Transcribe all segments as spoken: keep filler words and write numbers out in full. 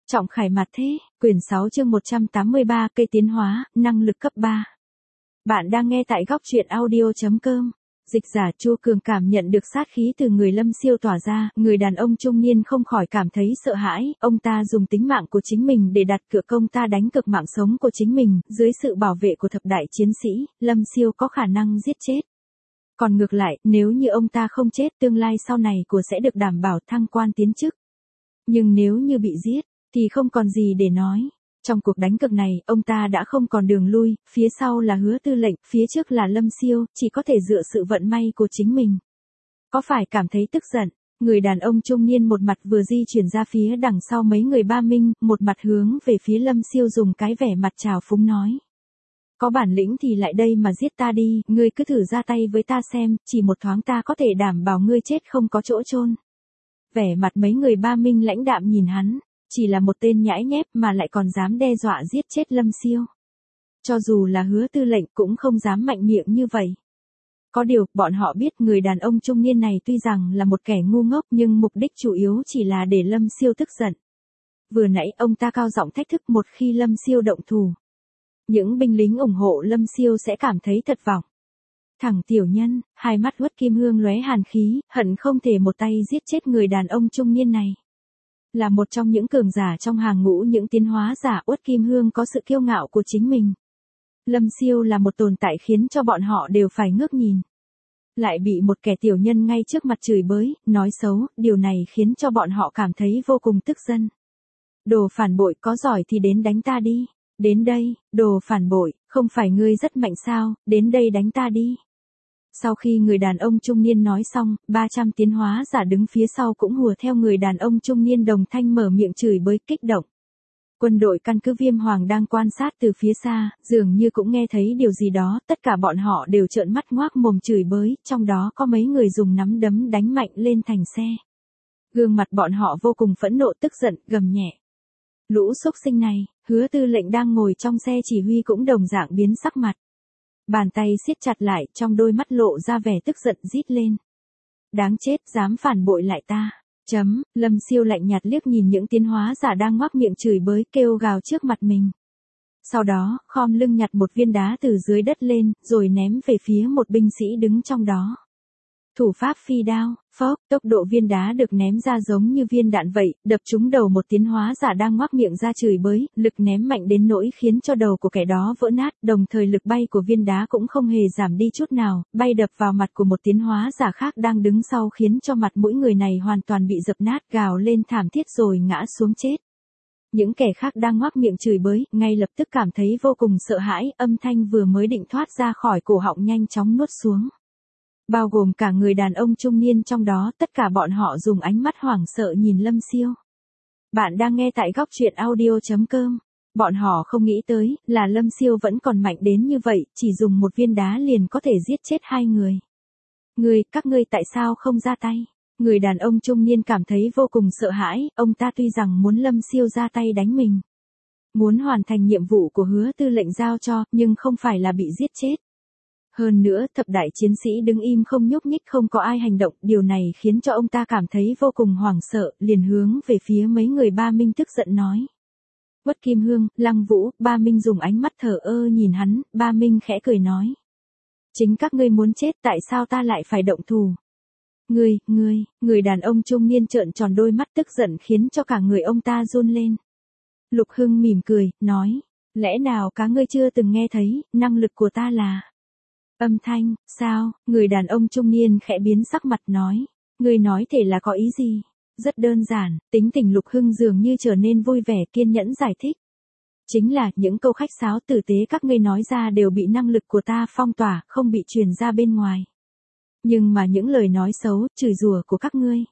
Trọng Khải Mặt Thế, quyển sáu chương một trăm tám mươi ba, cây tiến hóa, năng lực cấp ba. Bạn đang nghe tại góc truyện audio.com. Dịch giả Chu Cường cảm nhận được sát khí từ người Lâm Siêu tỏa ra, người đàn ông trung niên không khỏi cảm thấy sợ hãi, ông ta dùng tính mạng của chính mình để đặt cược công ta đánh cược mạng sống của chính mình, dưới sự bảo vệ của thập đại chiến sĩ, Lâm Siêu có khả năng giết chết. Còn ngược lại, nếu như ông ta không chết, tương lai sau này của sẽ được đảm bảo thăng quan tiến chức. Nhưng nếu như bị giết, thì không còn gì để nói. Trong cuộc đánh cược này, ông ta đã không còn đường lui, phía sau là Hứa Tư Lệnh, phía trước là Lâm Siêu, chỉ có thể dựa sự vận may của chính mình. Có phải cảm thấy tức giận? Người đàn ông trung niên một mặt vừa di chuyển ra phía đằng sau mấy người Ba Minh, một mặt hướng về phía Lâm Siêu dùng cái vẻ mặt trào phúng nói. Có bản lĩnh thì lại đây mà giết ta đi, ngươi cứ thử ra tay với ta xem, chỉ một thoáng ta có thể đảm bảo ngươi chết không có chỗ chôn. Vẻ mặt mấy người Ba Minh lãnh đạm nhìn hắn. Chỉ là một tên nhãi nhép mà lại còn dám đe dọa giết chết Lâm Siêu. Cho dù là Hứa Tư Lệnh cũng không dám mạnh miệng như vậy. Có điều, bọn họ biết người đàn ông trung niên này tuy rằng là một kẻ ngu ngốc nhưng mục đích chủ yếu chỉ là để Lâm Siêu tức giận. Vừa nãy ông ta cao giọng thách thức một khi Lâm Siêu động thủ. Những binh lính ủng hộ Lâm Siêu sẽ cảm thấy thất vọng. Thằng tiểu nhân, hai mắt Uất Kim Hương lóe hàn khí, hận không thể một tay giết chết người đàn ông trung niên này. Là một trong những cường giả trong hàng ngũ những tiến hóa giả, Uất Kim Hương có sự kiêu ngạo của chính mình. Lâm Siêu là một tồn tại khiến cho bọn họ đều phải ngước nhìn. Lại bị một kẻ tiểu nhân ngay trước mặt chửi bới, nói xấu, điều này khiến cho bọn họ cảm thấy vô cùng tức giận. Đồ phản bội, có giỏi thì đến đánh ta đi. Đến đây, đồ phản bội, không phải ngươi rất mạnh sao, đến đây đánh ta đi. Sau khi người đàn ông trung niên nói xong, ba trăm tiến hóa giả đứng phía sau cũng hùa theo người đàn ông trung niên đồng thanh mở miệng chửi bới kích động. Quân đội căn cứ Viêm Hoàng đang quan sát từ phía xa, dường như cũng nghe thấy điều gì đó, tất cả bọn họ đều trợn mắt ngoác mồm chửi bới, trong đó có mấy người dùng nắm đấm đánh mạnh lên thành xe. Gương mặt bọn họ vô cùng phẫn nộ tức giận, gầm nhẹ. Lũ xúc sinh này, Hứa Tư Lệnh đang ngồi trong xe chỉ huy cũng đồng dạng biến sắc mặt. Bàn tay siết chặt lại, trong đôi mắt lộ ra vẻ tức giận rít lên. Đáng chết, dám phản bội lại ta. Chấm, Lâm Siêu lạnh nhạt liếc nhìn những tiến hóa giả đang ngoác miệng chửi bới kêu gào trước mặt mình. Sau đó, khom lưng nhặt một viên đá từ dưới đất lên, rồi ném về phía một binh sĩ đứng trong đó. Thủ pháp phi đao, phốc, tốc độ viên đá được ném ra giống như viên đạn vậy, đập trúng đầu một tiến hóa giả đang ngoác miệng ra chửi bới, lực ném mạnh đến nỗi khiến cho đầu của kẻ đó vỡ nát, đồng thời lực bay của viên đá cũng không hề giảm đi chút nào, bay đập vào mặt của một tiến hóa giả khác đang đứng sau khiến cho mặt mỗi người này hoàn toàn bị dập nát, gào lên thảm thiết rồi ngã xuống chết. Những kẻ khác đang ngoác miệng chửi bới, ngay lập tức cảm thấy vô cùng sợ hãi, âm thanh vừa mới định thoát ra khỏi cổ họng nhanh chóng nuốt xuống. Bao gồm cả người đàn ông trung niên trong đó, tất cả bọn họ dùng ánh mắt hoảng sợ nhìn Lâm Siêu. Bạn đang nghe tại góc truyện audio.com. Bọn họ không nghĩ tới, là Lâm Siêu vẫn còn mạnh đến như vậy, chỉ dùng một viên đá liền có thể giết chết hai người. Ngươi, các ngươi tại sao không ra tay? Người đàn ông trung niên cảm thấy vô cùng sợ hãi, ông ta tuy rằng muốn Lâm Siêu ra tay đánh mình. Muốn hoàn thành nhiệm vụ của Hứa Tư Lệnh giao cho, nhưng không phải là bị giết chết. Hơn nữa, thập đại chiến sĩ đứng im không nhúc nhích, không có ai hành động, điều này khiến cho ông ta cảm thấy vô cùng hoảng sợ, liền hướng về phía mấy người Ba Minh tức giận nói. Uất Kim Hương, Lăng Vũ, Ba Minh dùng ánh mắt thờ ơ nhìn hắn, Ba Minh khẽ cười nói. Chính các ngươi muốn chết, tại sao ta lại phải động thủ? Ngươi, ngươi, người đàn ông trung niên trợn tròn đôi mắt tức giận khiến cho cả người ông ta run lên. Lục Hưng mỉm cười, nói, lẽ nào cá ngươi chưa từng nghe thấy, năng lực của ta là... Âm thanh, sao, người đàn ông trung niên khẽ biến sắc mặt nói, ngươi nói thể là có ý gì? Rất đơn giản, tính tình Lục Hưng dường như trở nên vui vẻ kiên nhẫn giải thích. Chính là những câu khách sáo tử tế các ngươi nói ra đều bị năng lực của ta phong tỏa, không bị truyền ra bên ngoài. Nhưng mà những lời nói xấu, chửi rủa của các ngươi.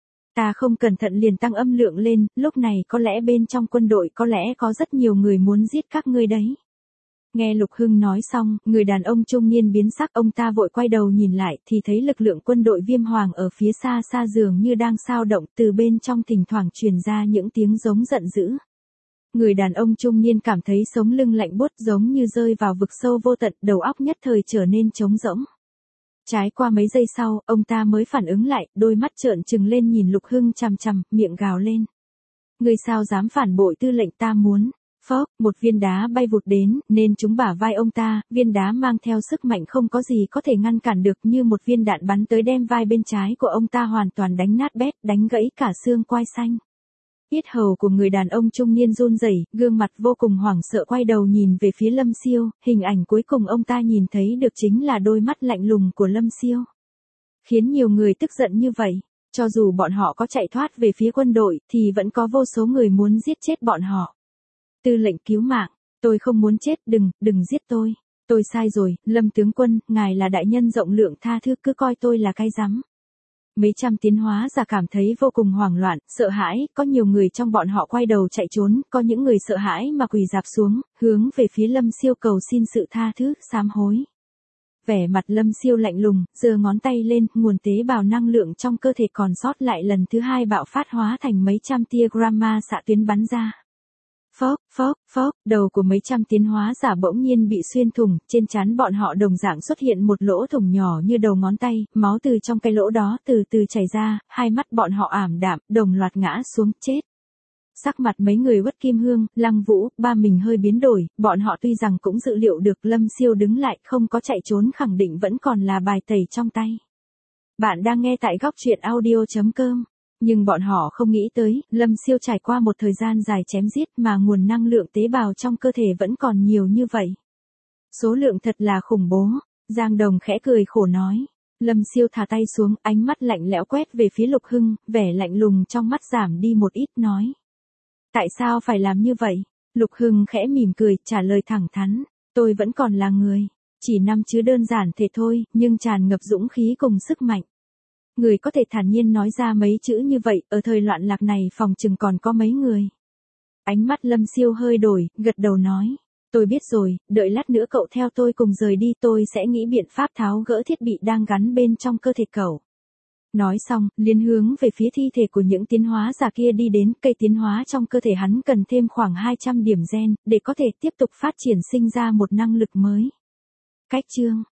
Ta không cẩn thận liền tăng âm lượng lên, lúc này có lẽ bên trong quân đội có lẽ có rất nhiều người muốn giết các ngươi đấy. Nghe Lục Hưng nói xong, người đàn ông trung niên biến sắc, ông ta vội quay đầu nhìn lại thì thấy lực lượng quân đội Viêm Hoàng ở phía xa xa dường như đang xao động, từ bên trong thỉnh thoảng truyền ra những tiếng giống giận dữ. Người đàn ông trung niên cảm thấy sống lưng lạnh buốt giống như rơi vào vực sâu vô tận, đầu óc nhất thời trở nên trống rỗng. Trái qua mấy giây sau, ông ta mới phản ứng lại, đôi mắt trợn trừng lên nhìn Lục Hưng chằm chằm, miệng gào lên. Ngươi sao dám phản bội tư lệnh ta muốn. Phốc, một viên đá bay vụt đến, nên trúng bả vai ông ta, viên đá mang theo sức mạnh không có gì có thể ngăn cản được, như một viên đạn bắn tới đem vai bên trái của ông ta hoàn toàn đánh nát bét, đánh gãy cả xương quai xanh. Yết hầu của người đàn ông trung niên run rẩy, gương mặt vô cùng hoảng sợ quay đầu nhìn về phía Lâm Siêu, hình ảnh cuối cùng ông ta nhìn thấy được chính là đôi mắt lạnh lùng của Lâm Siêu. Khiến nhiều người tức giận như vậy, cho dù bọn họ có chạy thoát về phía quân đội, thì vẫn có vô số người muốn giết chết bọn họ. Tư lệnh cứu mạng, tôi không muốn chết, đừng, đừng giết tôi. Tôi sai rồi, Lâm tướng quân, ngài là đại nhân rộng lượng tha thứ, cứ coi tôi là cái rắm. Mấy trăm tiến hóa giả cảm thấy vô cùng hoảng loạn, sợ hãi, có nhiều người trong bọn họ quay đầu chạy trốn, có những người sợ hãi mà quỳ rạp xuống, hướng về phía Lâm Siêu cầu xin sự tha thứ, sám hối. Vẻ mặt Lâm Siêu lạnh lùng, giơ ngón tay lên, nguồn tế bào năng lượng trong cơ thể còn sót lại lần thứ hai bạo phát hóa thành mấy trăm tia gamma xạ tuyến bắn ra. Phốc, phốc, phốc, đầu của mấy trăm tiến hóa giả bỗng nhiên bị xuyên thủng, trên trán bọn họ đồng dạng xuất hiện một lỗ thủng nhỏ như đầu ngón tay, máu từ trong cái lỗ đó từ từ chảy ra, hai mắt bọn họ ảm đạm, đồng loạt ngã xuống, chết. Sắc mặt mấy người Uất Kim Hương, Lăng Vũ, ba mình hơi biến đổi, bọn họ tuy rằng cũng dự liệu được Lâm Siêu đứng lại, không có chạy trốn, khẳng định vẫn còn là bài tẩy trong tay. Bạn đang nghe tại góc truyện audio chấm com. Nhưng bọn họ không nghĩ tới, Lâm Siêu trải qua một thời gian dài chém giết mà nguồn năng lượng tế bào trong cơ thể vẫn còn nhiều như vậy. Số lượng thật là khủng bố. Giang Đồng khẽ cười khổ nói. Lâm Siêu thả tay xuống, ánh mắt lạnh lẽo quét về phía Lục Hưng, vẻ lạnh lùng trong mắt giảm đi một ít, nói. Tại sao phải làm như vậy? Lục Hưng khẽ mỉm cười, trả lời thẳng thắn. Tôi vẫn còn là người. Chỉ năm chữ đơn giản thế thôi, nhưng tràn ngập dũng khí cùng sức mạnh. Người có thể thản nhiên nói ra mấy chữ như vậy, ở thời loạn lạc này phòng chừng còn có mấy người. Ánh mắt Lâm Siêu hơi đổi, gật đầu nói. Tôi biết rồi, đợi lát nữa cậu theo tôi cùng rời đi, tôi sẽ nghĩ biện pháp tháo gỡ thiết bị đang gắn bên trong cơ thể cậu. Nói xong, liền hướng về phía thi thể của những tiến hóa giả kia đi đến, cây tiến hóa trong cơ thể hắn cần thêm khoảng hai trăm điểm gen, để có thể tiếp tục phát triển sinh ra một năng lực mới. Cách chương